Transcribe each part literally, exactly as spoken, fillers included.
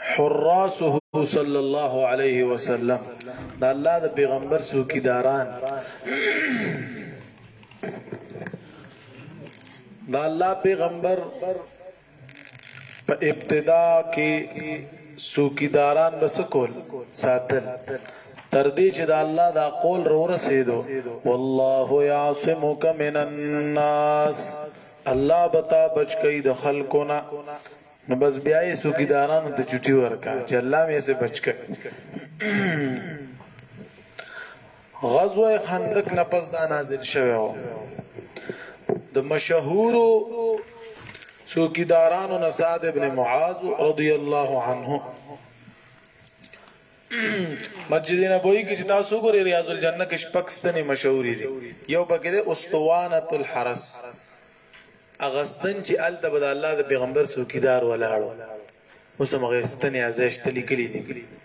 حراسه صلی الله علیه وسلم دا الله د پیغمبر څوکیداران دا الله پیغمبر په ابتدا کې څوکیداران بس کول ساتل تر دې چې دا الله دا قول رو رسیدو والله یعصمک من الناس الله بتا بچ کئ د خلقنا نو بس بیا یې څوکیدارانو ته چټي ورکا چې الله مې سے بچ کړ. غزوه خندق نفس دا نازل شوه و د مشهور څوکیدارانو نه سعد ابن معاذ رضی الله عنه مسجد نبوی کی چې تاسو ګورئ ریاض الجنه کې شپږستنې مشهوري دي یو پکې ده اسطوانه الحرس اغستن چې الته بد الله د پیغمبر څوکیدار ولاړو اوس هغه ستنې ازش تلې کړې دي.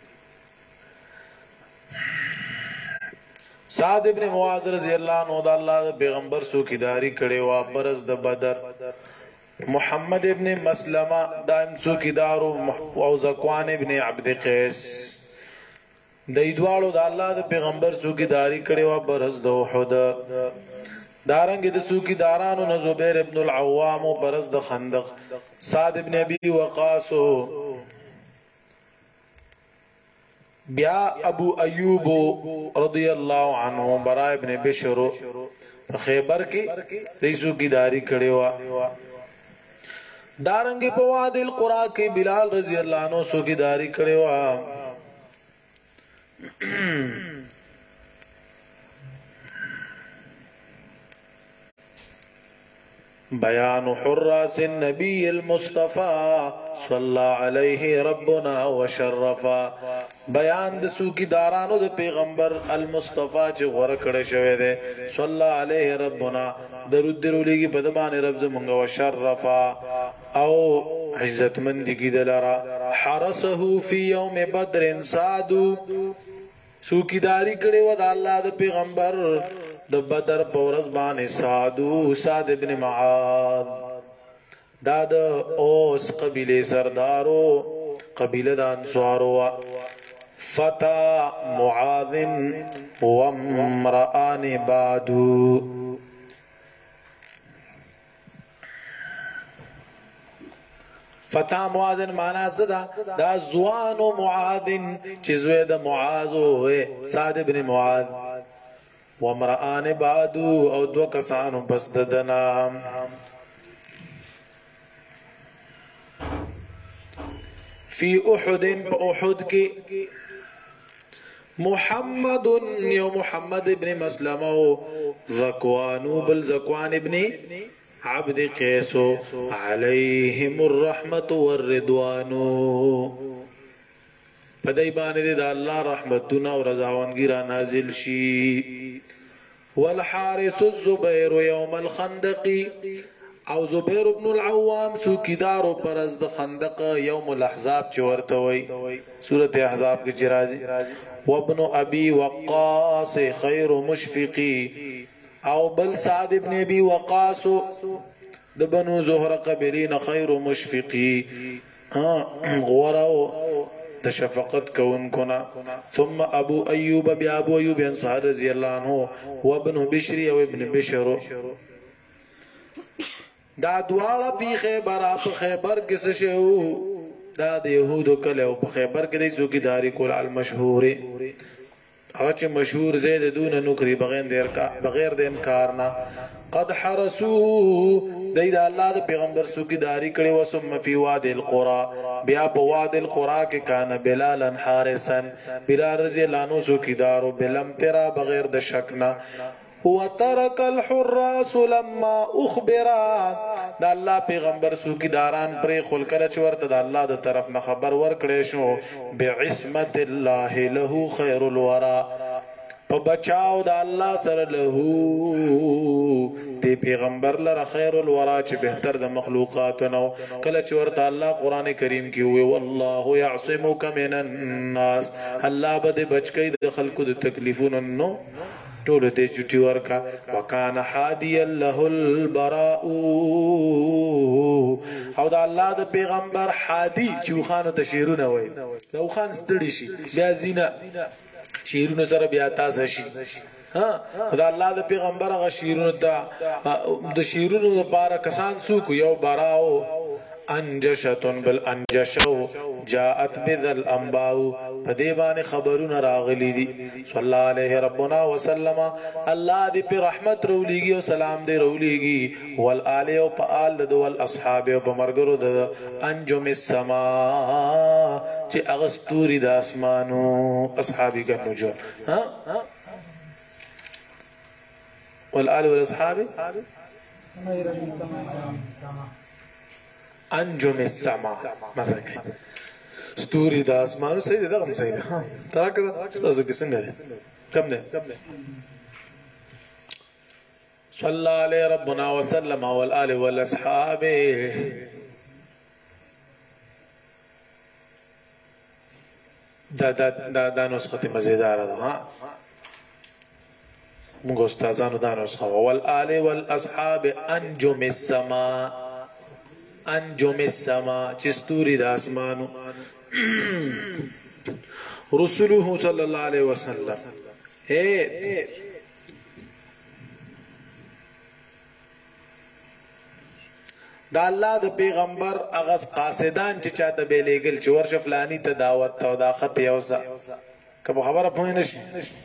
سعد ابن معاذ رضی الله عنه د الله د پیغمبر څوکیداری کړي وا برز د بدر. محمد ابن مسلمه دائم څوکیدار او زکوان ابن عبد قیس د ایدوالو د الله د پیغمبر څوکیداری کړي وا برز د احد. دارنګ د څوکیدارانو نه زبیر ابن العوام او برز د خندق. سعد ابن ابي وقاص بیا ابو ایوب رضی الله عنه برا ابن بشر خیبر کې د څوکیداری کړي وا. دارنګ په وادي القرى کې بلال رضی الله عنه څوکیداری کړي وا. بیان حراس النبی المصطفى صلی علیه ربنا وشرفا. بیان د څوکیدارانو د پیغمبر المصطفى چې غوړه کړه شوی دی صلی علیه ربنا درود درولېږي په د باندې رب زمونږ وشرفا او عزت مند کی دلرا. حرسه فی یوم بدر سعد څوکیداری کړي و د الله د پیغمبر د بدر په ورځ باندې سعد سعد ابن معاذ دا د اوس قبیله سردارو قبیله د انصارو. فتا معاذ وامرآن بعد فتا معاذ معنا صدا دا زوان معاذ چې زوی د معاذ او سعد ابن معاذ وامرآن بعد او دو کسانو پس ددنا. فی احد پا احد کی محمد یو محمد ابن مسلمہ زکوانو بل زکوان ابن عبد قیسو علیہم الرحمت والردوان. پدای باندې د الله رحمتونه او رضاوندګي را نازل شي. والحارس الزبير يوم الخندق او زبیر ابن العوام څوکیدار پرز د خندق یوم الاحزاب چې ورته وای سورته احزاب کې چرایي. وابن ابي وقاص خير مشفقي او بل سعد ابن ابي وقاص د بنو زهره قبيلين خير مشفقي غورو د شفقت کون کنا. ثم ابو ایوب بیا ابو ایوب انصار رضی الله عنه وابن بشر او ابن بشر دا دواړه په خیبر په خیبر کې څه شو دا د يهودو کله او په خیبر کې د څوکیداری کول المشهور هغه چې مشهور زید دون نوکری بغیر د بغیر د انکار نه. قد حرسوه دای د الله د پیغمبر څوکیداری کړي وسم فی وادي القرى بیا په وادي القرى کې کان بلالا حارسا بلال رضی الله عنه څوکیدارو بلم ترا بغیر د شک نه. وترك الحراس لما اخبر دا الله پیغمبر څوکیداران پر خل کله چې ورته د الله د طرف نه خبر ورکړې شو بعصمت الله له خير الورى په بچاو د الله سره له دی پیغمبر لره خیر الورى چې بهتر د مخلوقات نو کله چې ورته الله قران کریم کې وی والله يعصمك من الناس الله بده بچکی د خلقو د تکلیفونو نو ټول ته چټي ورکا وکانه حادی له البراء او دا الله د پیغمبر حادی چې خان ته شیرونه وای دا خان ستړي شي بیا زینا شیرونه سره بیا تاسو شي ها دا الله د پیغمبر غ شیرونه دا د شیرونو لپاره کسان څوک یو براو انجشتن بالانجشو جاءت بذل انباء پدیبان خبرون راغلی دی صلی اللہ علیہ ربنا وسلم اللہ دی پی رحمت رولیگی و سلام دی رولیگی والآلی و پآل دو والاصحاب و پمرگرو دو انجم السماء چی اغسطوری دا اسمانو اصحابی کا نجوم والآلی والاصحاب انجم السما مثلا ستوري د اسمانو صحیح ده دغه صحیح ده ترا کده تاسو کې څنګه ده کم ده صلی الله علیه ربنا وسلم والآل والاصحاب دا دا دا دا نسخه مزیدار ده ها موږ استادانو دا نسخه والآل والاصحاب انجم السما انجم السما چستوری دا اسمانو رسوله صلی اللہ علیہ وسلم اے دا اللہ دا پیغمبر اغاز قاصدان چی چاہتا بیلے گل چی ورش فلانی تا دعوت تا دا خط یوسا کبو خبر اپوئی نشی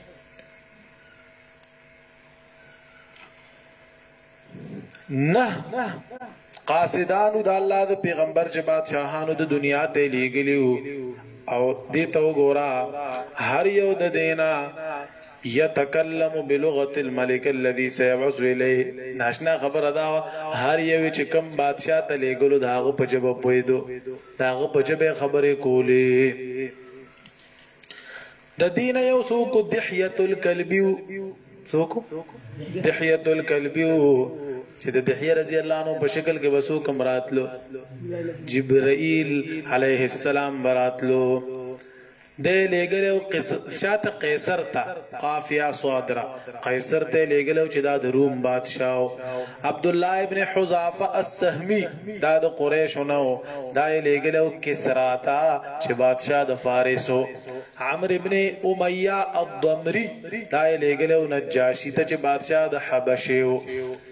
نہ قاصدانو دا اللہ دا پیغمبر چه بادشاہانو دا دنیا تے لیگلیو او دیتا گورا ہر یو دا دینا یتکلم بلغت الملک الذي سيبعث الیه ناشنا خبر ادا ہر یو چې کم بادشاہ ته لیګلو داغه په جبه پویدو داغه په جبه خبرې کولې د دین یو سوق دحیه الکلبی سوق دحیه الکلبی چې د دحیه رضی الله عنه په شکل کې وسو کم راتلو جبرائیل علیه السلام براتلو دے لګلو شات قیصر تا قافیہ صادرہ قیصر ته لګلو چې دا د روم بادشاہ عبد الله ابن حذافه السهمی دا د قریش نو دا لګلو کسرا تا چې بادشاہ د فارسو عمرو ابن امیہ الضمری دا لګلو نجاشی ته چې بادشاہ د حبشیو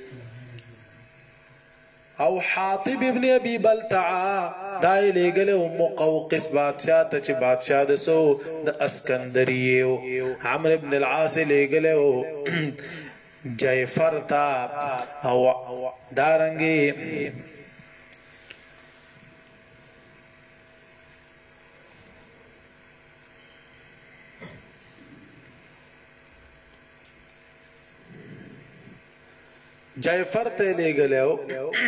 او حاطب ابن ابي بلتعا دای لګلو مقوقس بادشاہ ته چې بادشاہ د سو د اسکندریو عمرو ابن العاص لګلو جعفر تا او دارنګي جعفر ته لګلو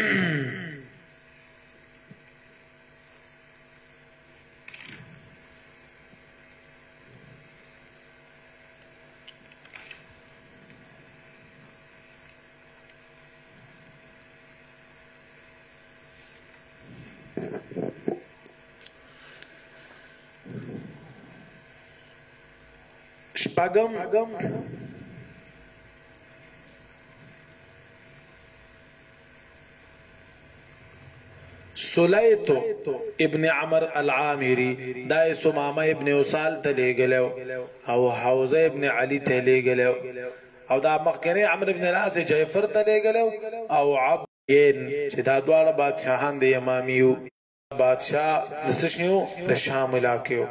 شپغم سلیتو ابن عمر العامری دای سمامه ابن وصال ته لګلو او حوزه ابن علی ته لګلو او دا مخکنی عمرو ابن العاص جعفر ته لګلو او عبدین چې دا دواړه بادشاہان د یمامیو بادشاہ د سشنیو د شام علاقو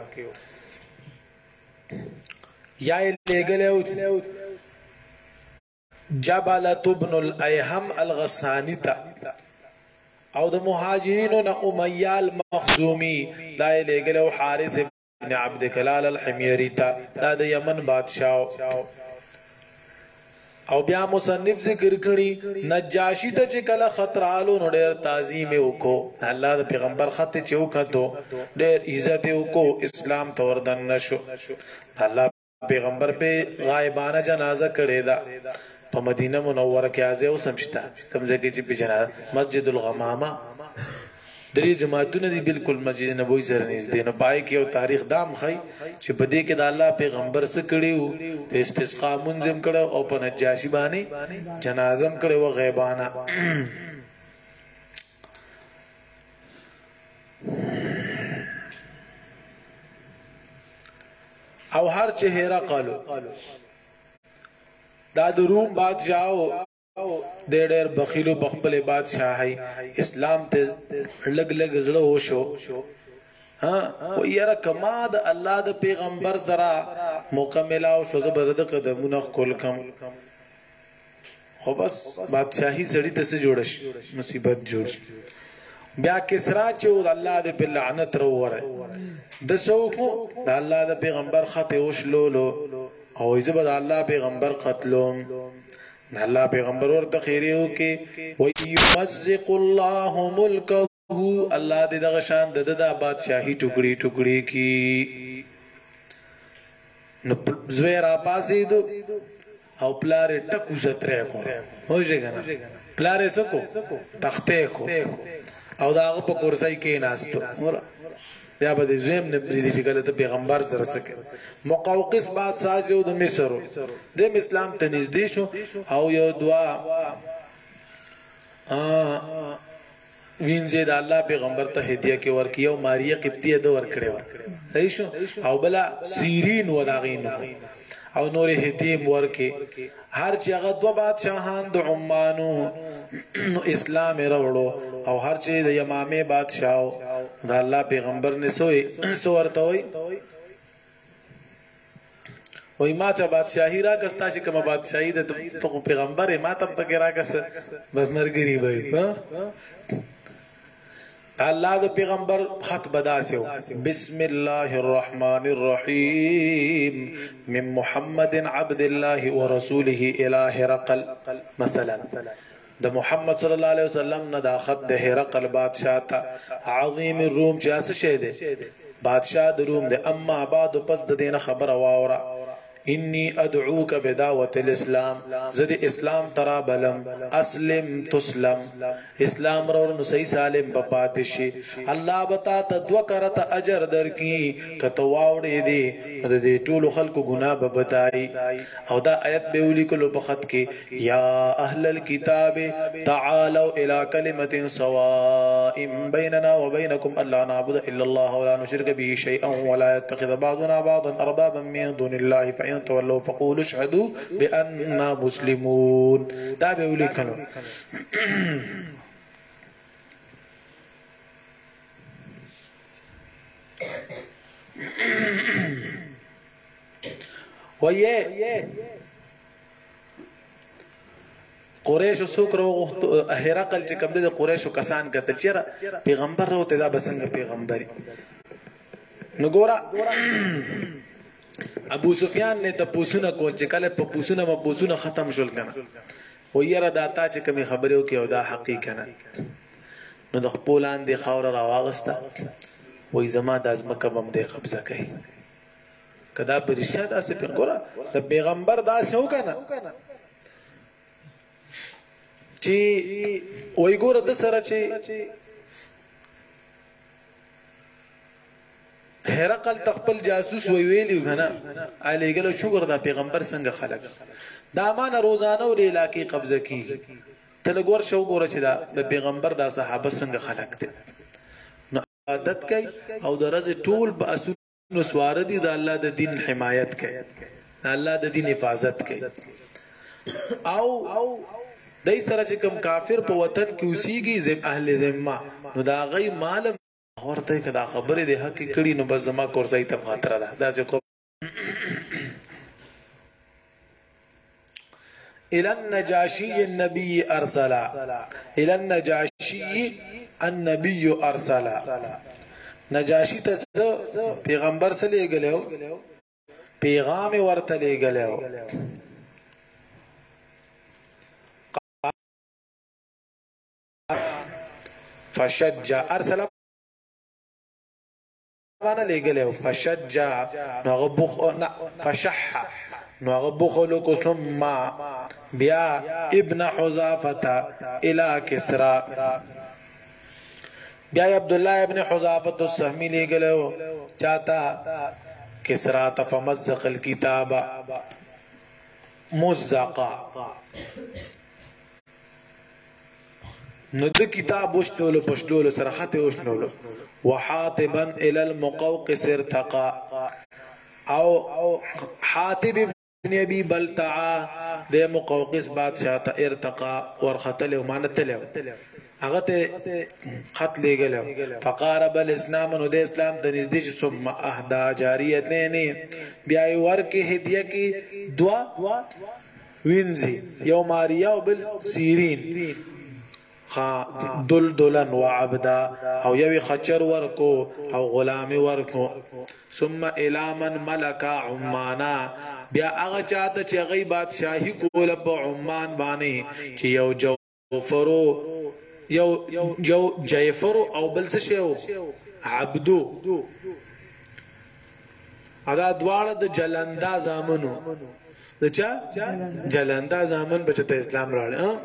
یا لګلو جبلۃ ابن الایهم الغسانی تا او د مهاجرینو نه امیہ المخزومی دا لګلو حارث ابن عبد کلال الحمیری تا دا د یمن بادشاہ او بیا مصنف ذکر کړي نجاشی ته چې کله خطرالو نو ډېر تعظیم وکړو الله د پیغمبر خط چې وکړو ډېر عزت وکړو اسلام ته وردن نشو الله پیغمبر په غایبانه جنازه کړي دا په مدینه منوره کې ازه اوسم شتا کوم ځای کې چې په جنازه مسجد الغمامه درې جماعتونه دي بالکل مسجد نبوي سره نږدې نو پای کې یو تاریخ دام خي چې په دې کې د الله پیغمبر سره کړیو په استسقا منظم کړو او په نجاشي باندې جنازم کړو غیبانه او هر چهره قالو دا د روم بادشاہو د ډېر بخیلو بخبل بادشاہي اسلام ته لګ لګ زړه وشو ها و یاره کما د الله د پیغمبر زرا مکمل او شو زبرد قدمونه کول کم خو بس بادشاہي سړی ته څه جوړ شي مصیبت جوړ شي بیا کسرا چې الله د په لعنت وروره د څوک د الله د پیغمبر خط وشلولو او ایزبد الله پیغمبر قتلوم الله پیغمبر ورته خیریو کې ويمزق الله ملکه الله دې دغه شان د د بادشاہي ټوکړي ټوکړي کی نو زویرا پاسې دو او پلار ټکو ستره کو هوځي کنه پلار سکو تخته کو او داغه په کورسای کې ناستو بیا به زویم نه پریدي چې کله ته پیغمبر سره سکه مقوقس بادشاہ جو د مصر د اسلام ته نږدې شو او یو دعا ا وینځه د الله پیغمبر ته هدیه کې ورکیو ماریا قبطیه د ورکړې و صحیح شو او بلا سیرین وداغین او نور هدیه ورکې هر چې هغه دو بادشاہان د عمانو اسلام راوړو او هر چې د یمامه بادشاہ د الله پیغمبر نه سوې سو ورته وي وای ما ته بادشاہي را کستا چې کوم بادشاہي د پیغمبر ما ته پکې را کس بس مرګري وي الله د پیغمبر خط بداسو بسم الله الرحمن الرحيم من محمد عبد الله ورسوله الى هرقل مثلا د محمد صلی الله علیه وسلم نه دا خط د هرقل بادشاہ ته عظیم الروم جاس شه ده بادشاہ د روم ده اما بعد پس د دینه خبر واوره انی ادعوک بدعوت الاسلام زد اسلام ترا بلم اسلم تسلم اسلام رو نو صحیح سالم بپاتشی الله بتا ته دو کرت اجر در کی کته واوړې دي د دې ټول خلکو ګناه به بتای او دا آیت به ولیکلو په خط کې یا اهل الكتاب تعالوا الى كلمه سواء بيننا وبينكم الا نعبد الا الله ولا نشرك به شيئا ولا يتخذ بعضنا بعضا اربابا من دون الله فإن تولوا فقولوا اشهدوا بأننا مسلمون دا به ولیکلو ويه قریش سو کرو هرقل چې کوم د قریشو کسان کته چیرې پیغمبر راوته دا بسنګ پیغمبري نو ګورا ابو سفیان نے تپوسونه کول چې کله په پوسونه ما پوسونه ختم شول کنه و یره داتا چې کوم خبره وکي او دا حقیقت نه نو د خپلان دی خاور راواغسته وای زما د ازمکه بم دی قبضه کوي کدا پرشاد اسه په ګوره د پیغمبر داسې وکنه چې وای ګوره د سره چې هرقل تخپل جاسوس وی ویلیو غنا علی ګلو شکر دا پیغمبر څنګه خلق دا مان روزانه ور علاقې قبضه کیږي تل ګور شو ګور چې دا د پیغمبر دا صحابه څنګه خلق دي نو عادت کوي او درجه ټول په اصول نو سوار دي د الله د دین حمایت کوي الله د دین حفاظت کوي او دای سره چې کوم کافر په وطن کې اوسېږي زم اهل ذمه نو دا غي مال ورته کدا خبره ده حق کړي نو بس زما کورسای ته خاطر ده دا څه کو الى النجاشي النبي ارسل الى النجاشي النبي ارسل نجاشي ته پیغمبر سره لګلو پیغام ورته لګلو فشجع ارسل وانا لګلو فشجع نو غبخ فشح نو غبخلو کو ثم بیا ابن حذافه الى کسرا بیا عبد الله ابن حذافه السهمي لګلو چاته کسرا تفمزق الكتاب مزقا نو د کتاب وشتولو پښتولو سره خطه وشتولو وحاطبا الى المقوقس ارتقى او حاتب ابن ابي بلتعا د مقوقس بادشاہ ته ارتقى ورختل ومانتل هغه ته خط لګلو فقارب الاسلام نو د اسلام د نږدې ثم اهدا جاریتين بیا ورکه هدیه کی دوا وینزي یو ماریا او بل سیرین خا دلدلن وعبدا او یوی خچر ورکو او غلامی ورکو ثم الى من ملک عمانا بیا هغه چاته چې غي بادشاہي کوله په عمان باندې چې یو جوفرو یو یو جیفرو او بل څه شیو عبدو ادا دواړه د جلندا زامنو د چا جلندا زامن بچته اسلام راړ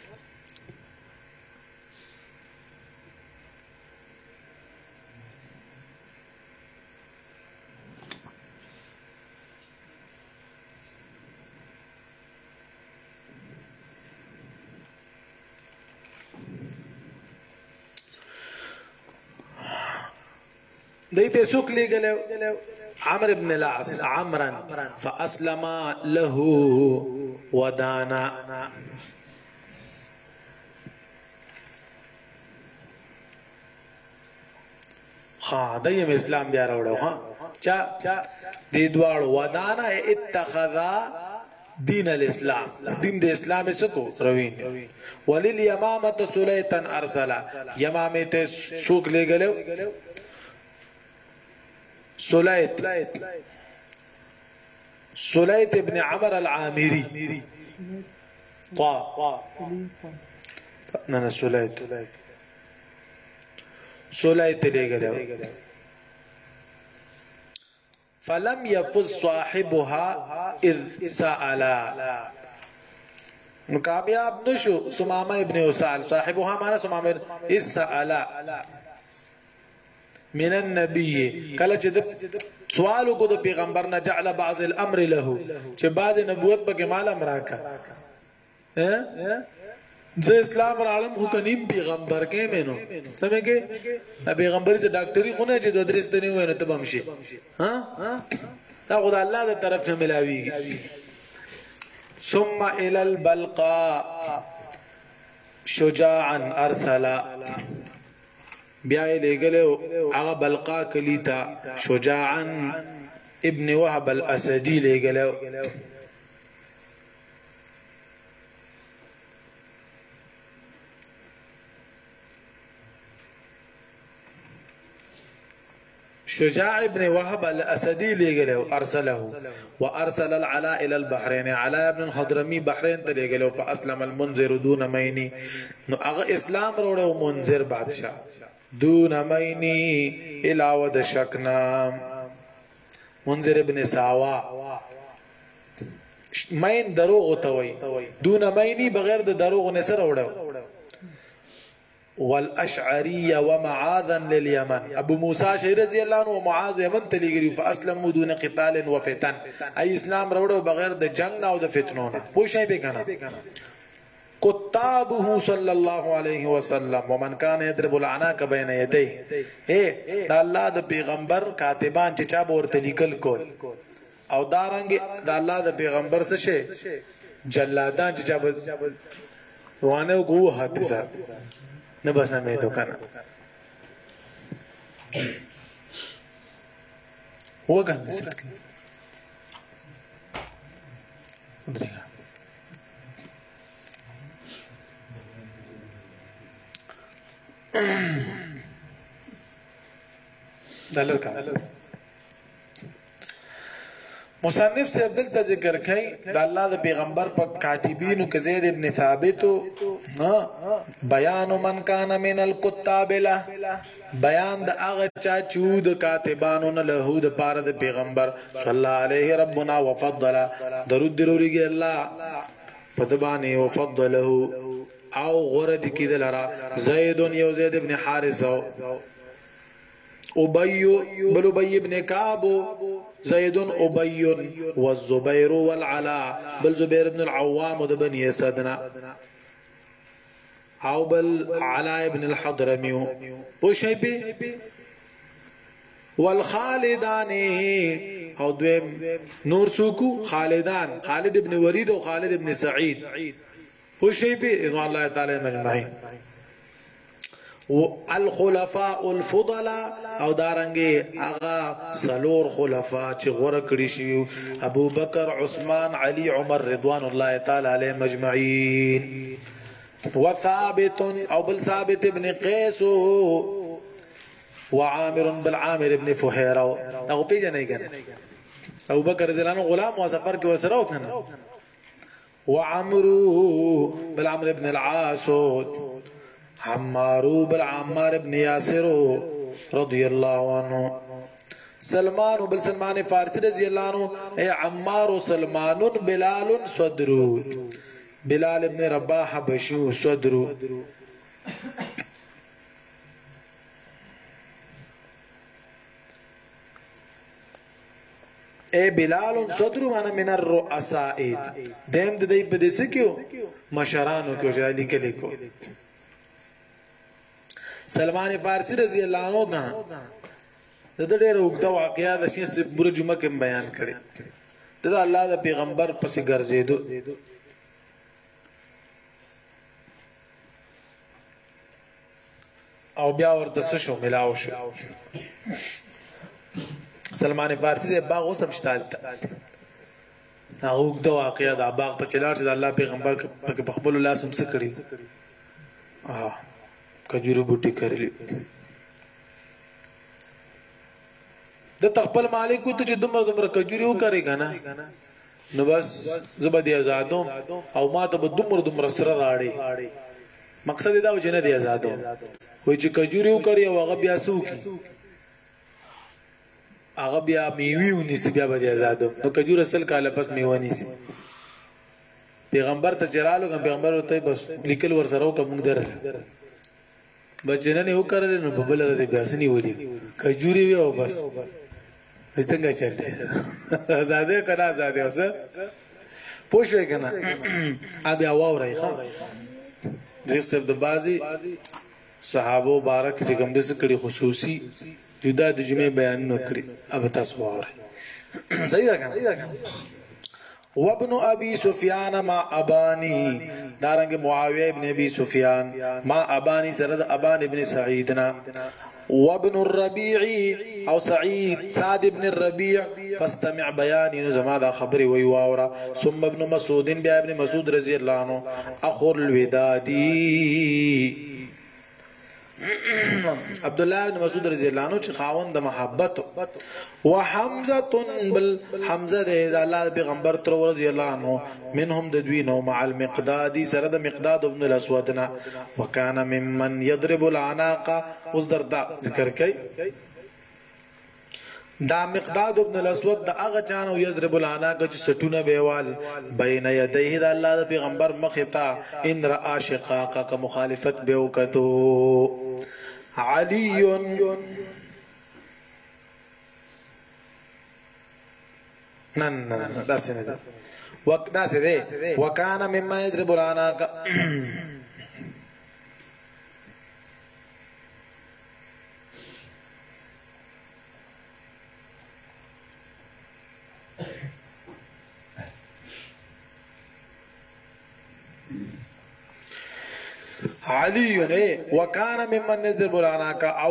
ديته سوق لګلو عمرو بن العاص عمرا فاسلم له ودانا ها دیم اسلام بیا راوړو ها چا دې دوړ ودانا اتخذا دین الاسلام دین د اسلام سکو روین ولل یمامه سلیتن ارسلا یمامه ته سوق لګلو سليت سليت ابن عمر العامري طا انا سليت سليت لګلو فلم يفز صاحبها اذ سألا کامیاب نشو سمامه ابن وسال صاحبها معنا سمامه اذ سألا من النبي کله چې سوالو کو د پیغمبر نه جعل بعض الامر له چې بعض نبوت به مال امراکا ها زه اسلام عالم خو کنیم پیغمبر کې مینو سمګه پیغمبري چې ډاکټري خو نه چې د درس ته نه ویني ته بمشي ها دا خدای الله د طرف نه ملاويږي ثم الى البلقاء شجاعا ارسلا بیا لګلو هغه بلقا کلیتا شجاعا ابن وهب الاسدي لګلو شجاع ابن وهب الاسدي لګلو ارسله وارسل العلاء الى البحرين علاء ابن الخضرمي بحرين ته لګلو فاسلم المنذر دون ميني نو هغه اسلام وروړو منذر بادشاہ دون مینی علاوه د شکنا منذر ابن ساوا مین دروغ ته وای دون مینی بغیر د دروغ نه سره وړو والاشعري ومعاذا لليمن ابو موسى شير رضی الله عنه ومعاذ يمن تلګری فاسلموا دون قتال وفتن اي اسلام وروړو بغیر د جنگ او د فتنو نه پوښای به کنه كتابه صلى الله عليه وسلم ومن كان يضرب العناق بين يديه اے دا الله د پیغمبر کاتبان چې چا ورته لیکل کول او دارنګ دا الله د پیغمبر څه شي جلادان چې چا وانه کو حادثه نه بسمه تو کنه وګان نسټ کی درګه دلر کا مصنف سے عبدل تا ذکر کئی دا اللہ دا پیغمبر پا کاتبینو که زید ابن ثابتو بیان من کان من الکتاب له بیان دا آغا چا چود کاتبانو نلہو دا پار دا پیغمبر صلی اللہ علیہ ربنا وفضل درود درو لگی اللہ پدبانی وفضلہو او غرد کیدل را زید یو زید ابن حارثه ابی بل ابی ابن کعب زید ابی والزبير والعلاء بل زبير ابن العوام د بني اسدنا او بل علاء ابن الحضرمي پوشیبه والخالدان او دویم نور سوکو خالدان خالد ابن ولید او خالد ابن سعید پوشیبه رضوان الله تعالی مجمعین الخلفاء الفضلاء او دارنګي اغا سلور خلفاء چې غوړه کړی شي ابو بکر عثمان علي عمر رضوان الله تعالی علیهم مجمعین وثابت او بل ثابت ابن قيس وعامر بن عامر ابن فهيره او پیجنې کنه ابو بکر زلانو غلام او سفر کې وسره وکنه وعمرو بن عمرو بن العاص عمارو بن عمار ابن ياسر رضي الله عنه سلمان بن سلمان فارسی رضی اللہ عنہ اے عمار سلمان بلال صدرو بلال ابن رباح حبشی صدرو اے بلال صدرو انا من الرؤساء دیم د دې په دې کېو مشرانو کې ځالي کې لیکو سلمان فارسی رضی اللہ عنہ دا د ډېر وګړو واقعیا د شي سبره جمعه کې بیان کړي دا الله د پیغمبر پسې ګرځېدو او بیا ورته څه شو ملاو شو سلمان فارسی د باغ وسم شتال تا وګړو واقعیا د باغ ته چلار چې الله پیغمبر په خپل لاس هم څه کړی اه کجورو بوټي کړلی د تخپل مالک ته چې دومره دومره کجوري وکړي کنه نو بس زبدي آزادوم او ما ته به دومره دومره سره راړي مقصد دا و چې نه دی آزادوم وای چې کجوري وکړي او هغه بیا سوکي هغه بیا میوي ونیسي بیا به آزادوم نو کجور اصل کاله پس میوه نیسي پیغمبر ته چرالو پیغمبر ته بس لیکل ور سره کوم در بچنه نه وکړل نو په بل راځي بیا سني ولي کجوري وي او بس څنګه چلته آزاده کړه آزاده اوسه پوښوي کنه ابي اواورای ښا دغه د بازي صحابه مبارک چې کوم د څه کړي خصوصي جدا د جمعې بیان نو کړی اب تاسو واورئ صحیح ده کنه وابن ابي سفيان ما اباني دارنګ معاويه ابن ابي سفيان ما اباني سرد ابان ابن سعيدنا وابن الربيع او سعيد سعد ابن الربيع فاستمع بياني زما دا خبري وي واورا ثم ابن مسعود بیا ابن مسعود رضی الله عنه اخر الودادي عبد الله بن مسعود رضی الله عنه چې خاوند د محبت وحمزه بل حمزه د الله پیغمبر تر رضی الله عنه منهم د دوینو مع المقداد سره د مقداد ابن الاسودنا وكان ممن يضرب العناق وذر ذکر کوي دا مقداد ابن الاسود دا اغه جان او يضرب العناق چې سټونه بیوال بین یدیه د الله د پیغمبر مختا ان را عاشقاق کا مخالفت به وکتو علی نن نن دا څنګه ده وقت دا څه ده وکانه مما يضرب العناق علي وكان ممن يضرب العناق او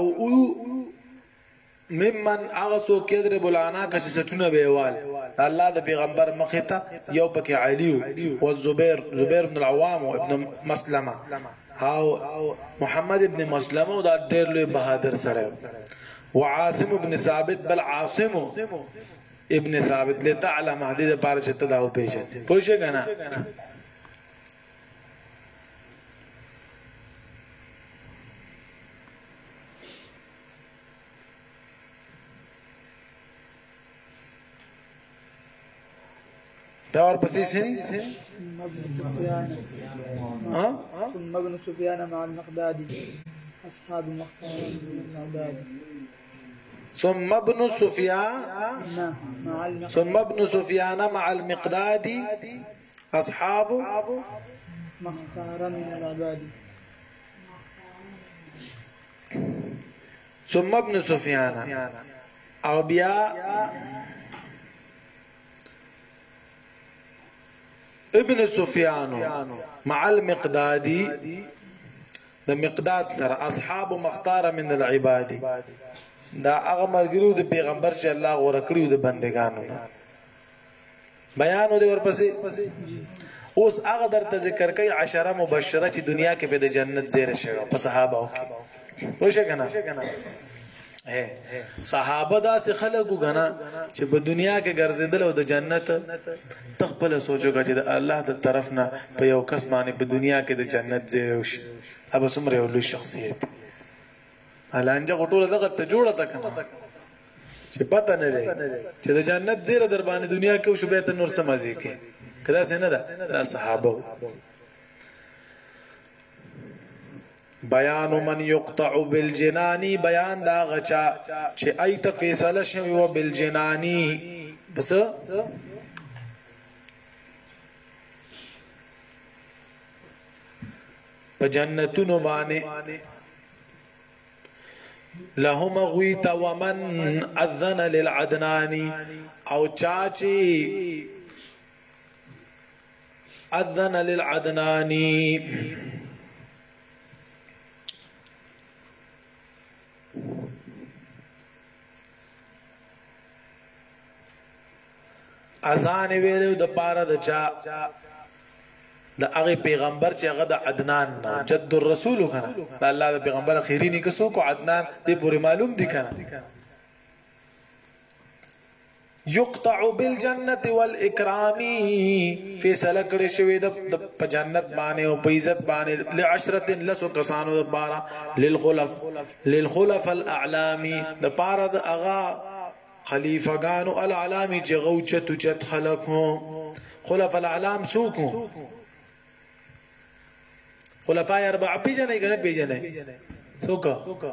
ممن اغسو كيضرب العناق چې سټونه بیوال الله د پیغمبر مخته یو پکې علي او زبير زبير بن العوام او ابن مسلمه او محمد ابن مسلمه او دا ډېر لوی بهادر سره وعاصم ابن ثابت بل عاصم ابن ثابت لتعلم حدیث پاره چې تداو پیژن پوښه کنه دا اور پسې شي ها ثم ابن سفيان مع المقداد أصحاب مختار المقداد ثم ابن سفيان مع المقداد ثم ابن سفيان مع المقداد أصحاب مختار من العباد ثم ابن سفيان او بیا ابن سفيان مع المقدادي د مقداد سره اصحاب مختار من العباد دا هغه مرګرو د پیغمبر چې الله غوړه کړیو د بندگانو بیان دی ورپسې اوس هغه درته ذکر کوي عشره مبشره چې دنیا کې به د جنت زیره شوی په صحابه کې وشه کنه صحابه دا سه خلکو غنا چې په دنیا کې ګرځیدل او د جنت تخپل سوچو چې د الله د طرف نه په یو کس باندې په دنیا کې د جنت زیره وشي ابو سمره یو لوی شخصیت الانجه غټوله دغه ته جوړه تا کنه چې پته نه لري چې د جنت زیره در باندې دنیا کې شو به ته نور سمازي کې کدا څنګه ده دا صحابه بیان من یقطع بالجنانی بیان دا غچا چې ایت فیصله شوی و بالجنانی بس په جنتونو باندې لهم غویت ومن اذن للعدنانی او چاچی اذن للعدنانی اذان ویلو د پاره د چا د هغه پیغمبر چې هغه د عدنان جد الرسول کنه د الله د پیغمبر اخیرینی کسو کو عدنان دې پوری معلوم دي کنه یقطع بالجنه والاکرام فیصله کړی شوی د په جنت باندې او په عزت باندې لعشره لسو کسانو د پاره للخلف للخلف الاعلام د پاره د اغا خلیفگانو الاعلامی چه غوچتو چت خلقو خلف الاعلام سوکو خلفای اربع پی جنے گنے پی جنے سوکا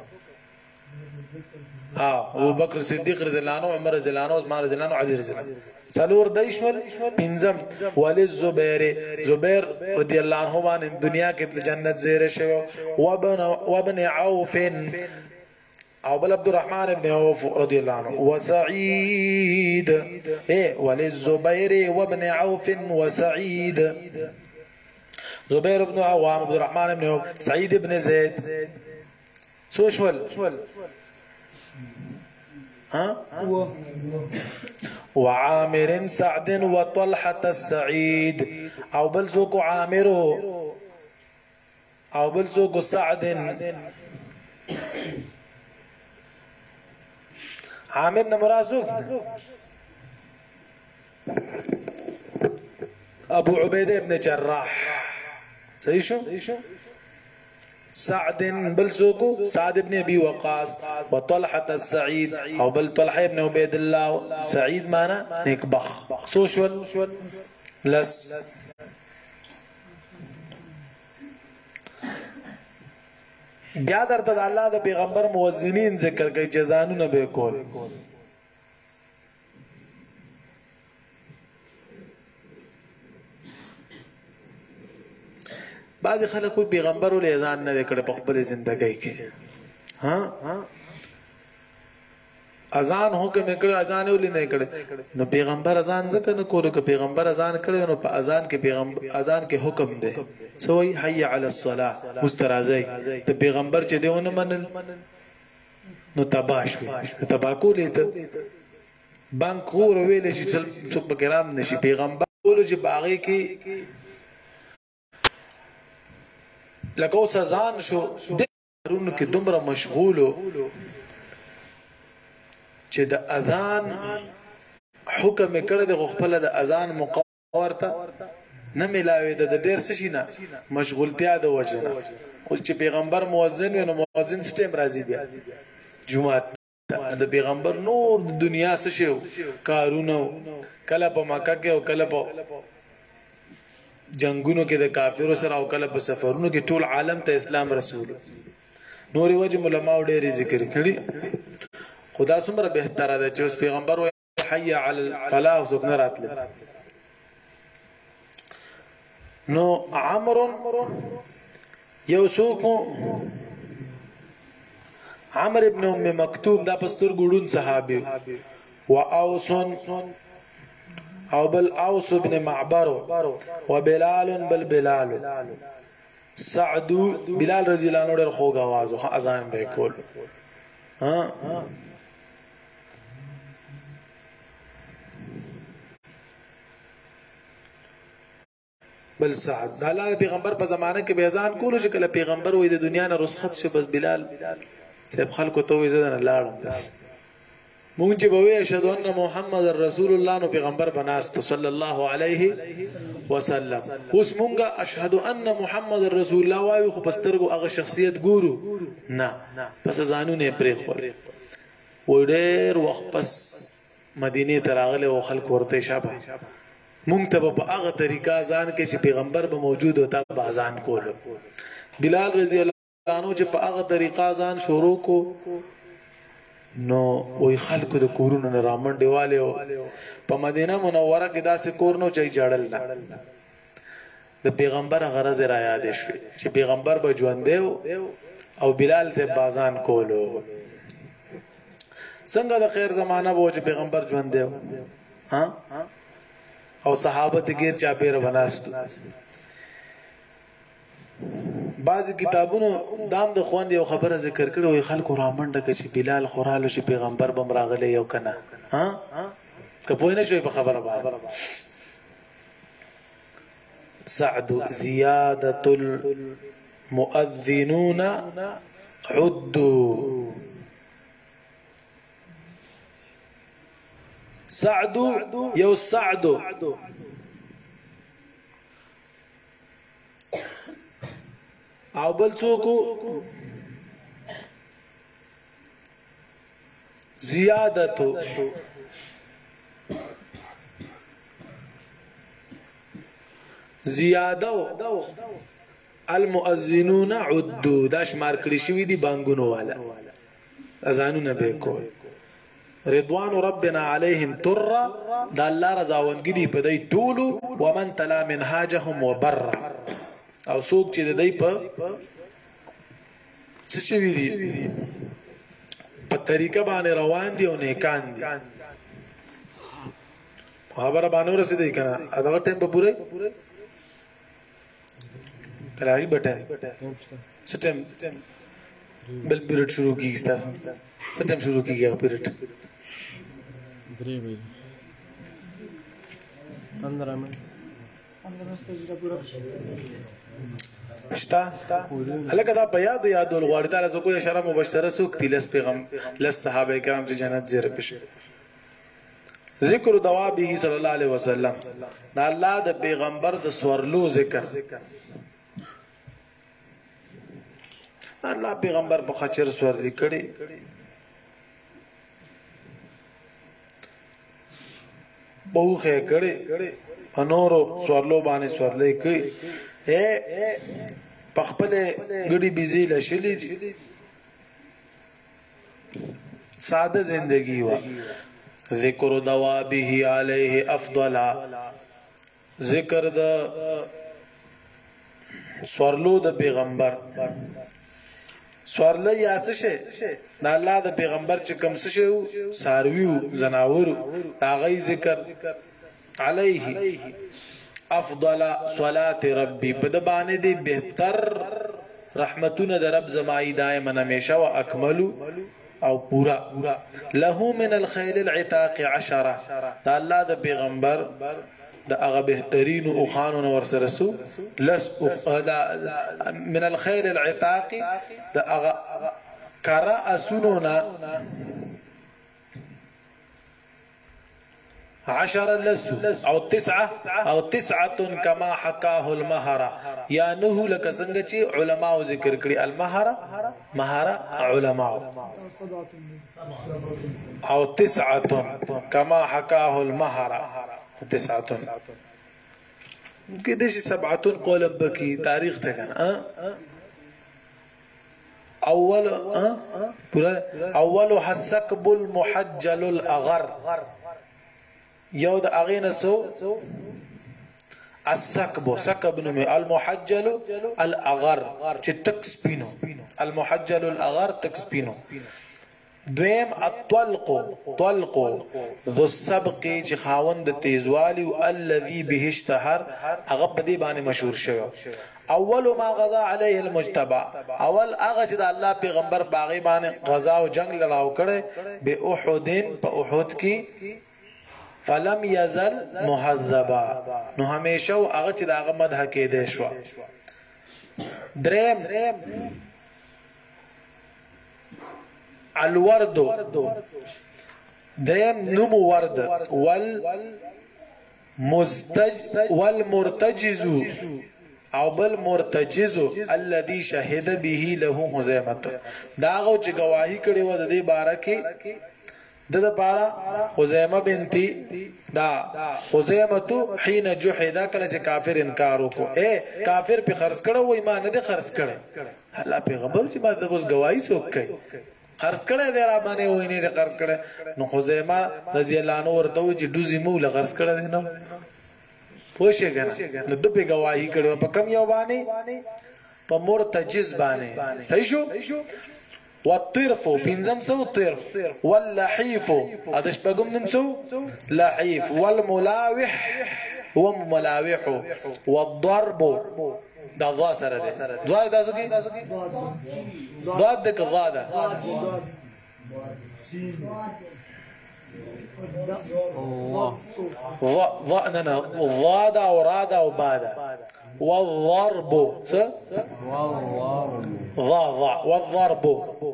ابو بکر صدیق رضی اللہ عنہ عمر رضی اللہ عنہ عثمان رضی اللہ عنہ علی رضی اللہ عنہ سلور دیشول پنزم ولی زبیر زبیر رضی اللہ عنہ وان دنیا کے جنت زیر شو وابن, وابن عوف او بل عبد الرحمن ابن عوف رضي الله عنه وسعيد ايه وللزبير وابن عوف وسعيد زبير بن عوام عبد الرحمن بن عوف سعيد بن زيد سوشول ها وعامر سعد وطلحة السعيد او بل زوكو عامر او بل زوكو سعد عامر نمرازو ابو عبيده ابن جراح صحیح شو سعد بل سوكو سعد ابن ابي وقاص وطلحه السعيد او بل طلحه ابن عبيد الله سعيد معنا نیک بخ سوشول لس بیا درته د الله د پیغمبر موذنین ذکر کوي چې ځانونه به کول بعض خلک پیغمبر ول اذان نه کړي په خپل ژوندۍ کې ها اذان حکم کړي اذان ول نه کړي نو پیغمبر اذان ځکه نه کوله چې پیغمبر اذان کړي نو په اذان کې پیغمبر اذان کې حکم دی سوی حي علی الصلاه مسترازی ته پیغمبر چې دیونه منل نو تباش وي تباکو لیته بانک ور ویل شي چې په کرام نشي پیغمبر ول چې باغی کې لکه اوس اذان شو دورونو کې دومره مشغولو چې د اذان حکم کړه د خپل د اذان مقورته نه ملاوي د ډیر څه شي نه مشغولتیا د وجنه او چې پیغمبر مؤذن وي نو مؤذن سټیم راځي بیا جمعه د پیغمبر نور د دنیا څه شي کارونه کله په مکه کې او کله په جنگونو کې د کافرو سره او کله په سفرونو کې ټول عالم ته اسلام رسول نورې وجه علماء ډېر ذکر کړي خدا څومره بهتره ده چې اوس پیغمبر وایي حي علی الفلاح زوک نه راتله نو عمرو یو څوک عمرو ابن ام مکتوم دا پستر ګړون صحابي و اوس او بل اوس ابن معبر و بلال بل بلال سعد بلال رضی الله عنه ډېر خوږ आवाज او اذان به کول ها بل سعد د الله پیغمبر په زمانه کې به اذان کولو چې کله پیغمبر وې د دنیا نه رخصت شو بس بلال صاحب خلکو ته وې زدن لاړم بس مونږ چې به وې اشهد ان محمد رسول الله نو پیغمبر بناست صلی الله علیه وسلم اوس مونږه اشهد ان محمد رسول الله وایو خو پسترګو هغه شخصیت ګورو نه پس ځانونه پرې خور وړر وخت پس مدینه ته راغله او خلک ورته شابه مونږ ته په هغه طریقه ځان کې چې پیغمبر به موجود او تا به ځان کولو بلال رضی الله عنه چې په هغه طریقه ځان شروع کو نو وې خلکو د کورونو نه رامنډي والے په مدینه منوره کې داسې کور نو چي جړل نه د پیغمبر غرض را یاد شي چې پیغمبر به ژوند دی او بلال سے بازان کولو څنګه د خیر زمانہ وو چې پیغمبر ژوند دی ها او صحابه ته غیر چا پیر بناست بعض کتابونو دام د خوان دی خبره ذکر کړو وي خلکو رامنډه کې چې بلال خوراله چې پیغمبر بم راغله یو کنه ها کپوینه شوی په خبره باندې سعد زیاده المؤذنون عدوا سعد یو سعد او بل څوک زیادتو زیادو المؤذنون عدو دا شمار کړی شوی دی بانګونو والا اذانونه به کوي رضوان ربنا عليهم تر دا الله رضاونګي په دای ټولو ومن تلا منهاجهم وبر او څوک چې د دای په څه شوی دی په طریقه باندې روان دي او نیکان دي خبره باندې ورسېدې کنه دا ټیم په پوره کلاوی بټه سټم بل پیریډ شروع کیږي سټم شروع کیږي پیریډ درې وی پندرہ منټ شتا هلکه دا په یاد یاد ولغړ تعالی زکو اشاره مبشره سوک تلس پیغام لس صحابه کرام چې جنت زیره پښه ذکر دوابه صلی الله علیه وسلم دا الله د پیغمبر د سورلو ذکر الله پیغمبر په خچر سور لیکړي بوخه کړي انورو سورلو باندې سورلې کوي اے پخپل غړي بيزي لشلې ساده زندگی وا ذکر دوابه علیه افضل ذکر د سورلو د پیغمبر سوارله یا څه شي د الله د پیغمبر چې کوم څه شي سارویو زناورو هغه ذکر علیه افضل صلاه ربي په د باندې دی بهتر رحمتونه د رب زمای دائما همیشه او اکملو او پورا له من الخيل العتاق عشرة د الله د پیغمبر د هغه بهترین او خانون ورسره سو لس من الخيل العتاق د هغه کرا اسونونا عشرة لس او تسعة او تسعة كما حكاه المهره یا نه لک څنګه چې علماء ذکر کړي المهره مهره علماء او تسعة كما حكاه المهره تسعة کې د شي سبعتون قولب بکی تاریخ ته کنه اول پورا اول حسکب المحجل الاغر یو د اغینه سو السکب سکب نو المحجل الاغر چې تک سپینو المحجل الاغر تک سپینو دویم الطلق طلق ذو السبق چې خاوند تیزوالی او الذي به اشتهر هغه په دې باندې مشهور شوی اول ما غزا عليه المجتبى اول هغه چې د الله پیغمبر باغی باندې غزا او جنگ لړاو کړي به احد په احد کې فلم يزل مهذبا نو همیشه هغه چې دغه مدح کې دی شو دریم الورد دریم نمو ورد وال مستج والمرتجز او بل مرتجز الذي شهد به له حزیمه داغه چې گواہی کړي و د دې باره کې د د پارا حزیمه بنتی دا حزیمه حين جحد کله چې کافر انکار وکړو اے کافر په خرڅ کړه و ایمان نه خرڅ کړه الله پیغمبر چې ما د اوس گواہی څوک کوي خرڅ کړه دی را باندې ویني د خرڅ کړه نو حزیمه رضی الله عنه ورته چې دوزی مو ل خرڅ کړه دی نو پوښی کنه نو د په گواہی کړو په کم یو باندې په مرتجز باندې صحیح شو والطرف بنزم سو طرف واللحيف ادش بقوم نمسو لحيف والملاوح هو ملاوح والضرب دا ضا سره ده ضا دا سکی ضاد دک ضا ده ضا ضا ننا ضا دا ورادا وبادا والضرب س ضا ضا والضرب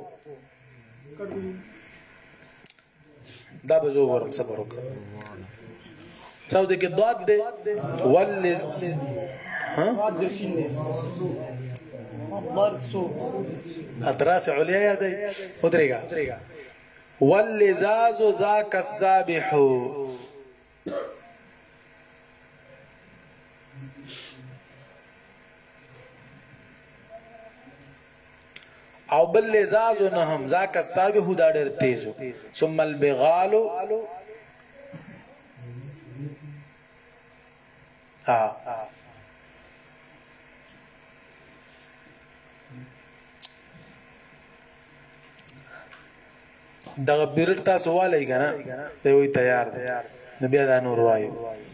دا بزو ورم صبر وکړه څو دې کې ضاد ده ول ها ادراس عليا دي ودريغا واللزاز ذاك السابح او بل لزاز نهم ذاك السابح دا ډېر تیزو ثم البغال ها دا بیرته سوال ای کنه ته وی تیار دی نبی دا نور وایو